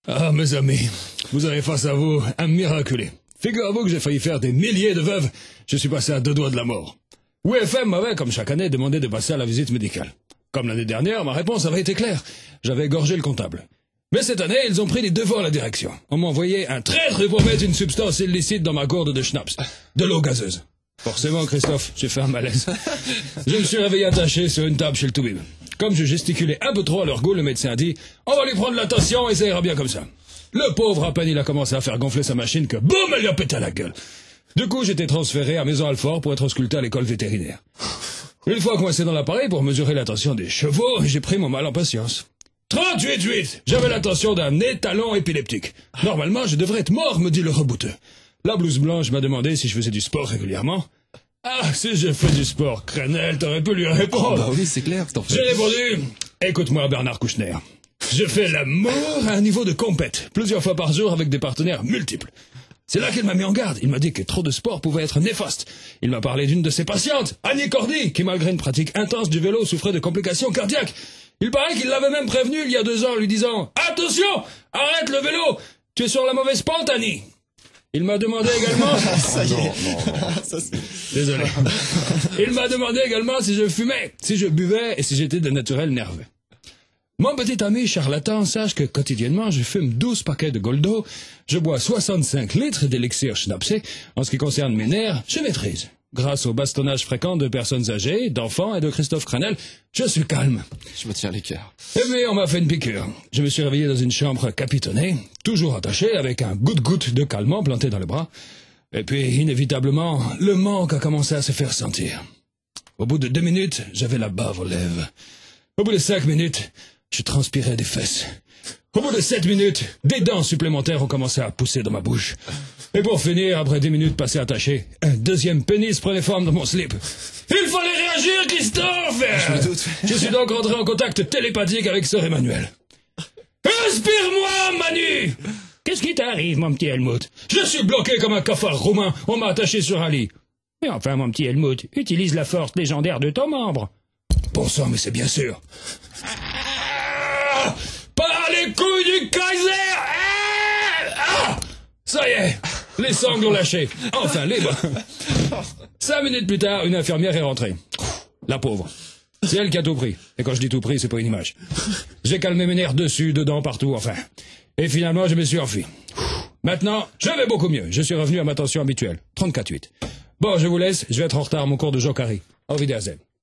Ah, mes amis, vous avez face à vous un miraculé. Figurez-vous que j'ai failli faire des milliers de veuves. Je suis passé à 2 doigts de la mort. WFM m'avait, comme chaque année, demandé de passer à la visite médicale. Comme l'année dernière, ma réponse avait été claire. J'avais égorgé le comptable. Mais cette année, ils ont pris les devants à la direction. On m'a envoyé un traître pour mettre une substance illicite dans ma gourde de schnapps. De l'eau gazeuse. Forcément, Christophe, j'ai fait un malaise. Je me suis réveillé attaché sur une table chez le Toubib. Comme je gesticulais un peu trop à leur goût, le médecin a dit « On va lui prendre la tension et ça ira bien comme ça ». Le pauvre, à peine il a commencé à faire gonfler sa machine que boum, elle lui a pété à la gueule. Du coup, j'étais transféré à Maison-Alfort pour être ausculté à l'école vétérinaire. Une fois coincé dans l'appareil pour mesurer la tension des chevaux, j'ai pris mon mal en patience. 38,8. J'avais la tension d'un étalon épileptique. Normalement, je devrais être mort, me dit le rebouteux. La blouse blanche m'a demandé si je faisais du sport régulièrement. Ah, si je fais du sport, Crenel, t'aurais pu lui répondre. Oh, bah oui, c'est clair, t'en fais. J'ai répondu, écoute-moi Bernard Kouchner. Je fais l'amour à un niveau de compète, plusieurs fois par jour avec des partenaires multiples. C'est là qu'il m'a mis en garde. Il m'a dit que trop de sport pouvait être néfaste. Il m'a parlé d'une de ses patientes, Annie Cordy, qui malgré une pratique intense du vélo souffrait de complications cardiaques. Il paraît qu'il l'avait même prévenu il y a 2 ans, lui disant « Attention, arrête le vélo, tu es sur la mauvaise pente, Annie !» Il m'a demandé également... Ça y est. Désolé. Il m'a demandé également si je fumais, si je buvais et si j'étais de naturel nerveux. Mon petit ami charlatan, sache que quotidiennement je fume 12 paquets de Goldo, je bois 65 litres d'élixir schnapsé. En ce qui concerne mes nerfs, je maîtrise. Grâce au bastonnage fréquent de personnes âgées, d'enfants et de Christophe Crenel, je suis calme. Je me tiens les cœurs. Mais on m'a fait une piqûre. Je me suis réveillé dans une chambre capitonnée, toujours attaché, avec un goutte-goutte de calmant planté dans le bras. Et puis, inévitablement, le manque a commencé à se faire sentir. Au bout de 2 minutes, j'avais la bave aux lèvres. Au bout de 5 minutes, je transpirais des fesses. Au bout de 7 minutes, des dents supplémentaires ont commencé à pousser dans ma bouche. Et pour finir, après 10 minutes passées attachées, un deuxième pénis prenait forme dans mon slip. Il fallait réagir, Christophe! Je me doute. Je suis donc rentré en contact télépathique avec Sœur Emmanuel. Inspire-moi, Manu! Qu'est-ce qui t'arrive, mon petit Helmut? Je suis bloqué comme un cafard roumain. On m'a attaché sur un lit. Mais enfin, mon petit Helmut, utilise la force légendaire de ton membre. Bon sang, mais c'est bien sûr. Ah, par les couilles du Kaiser! Ah, ça y est, les sangles ont lâché. Enfin, libre. 5 minutes plus tard, une infirmière est rentrée. La pauvre. C'est elle qui a tout pris. Et quand je dis tout pris, c'est pas une image. J'ai calmé mes nerfs dessus, dedans, partout, enfin. Et finalement, je me suis enfui. Maintenant, je vais beaucoup mieux. Je suis revenu à ma tension habituelle. 34,8. Bon, je vous laisse. Je vais être en retard à mon cours de Jokari. Au Wiedersehen.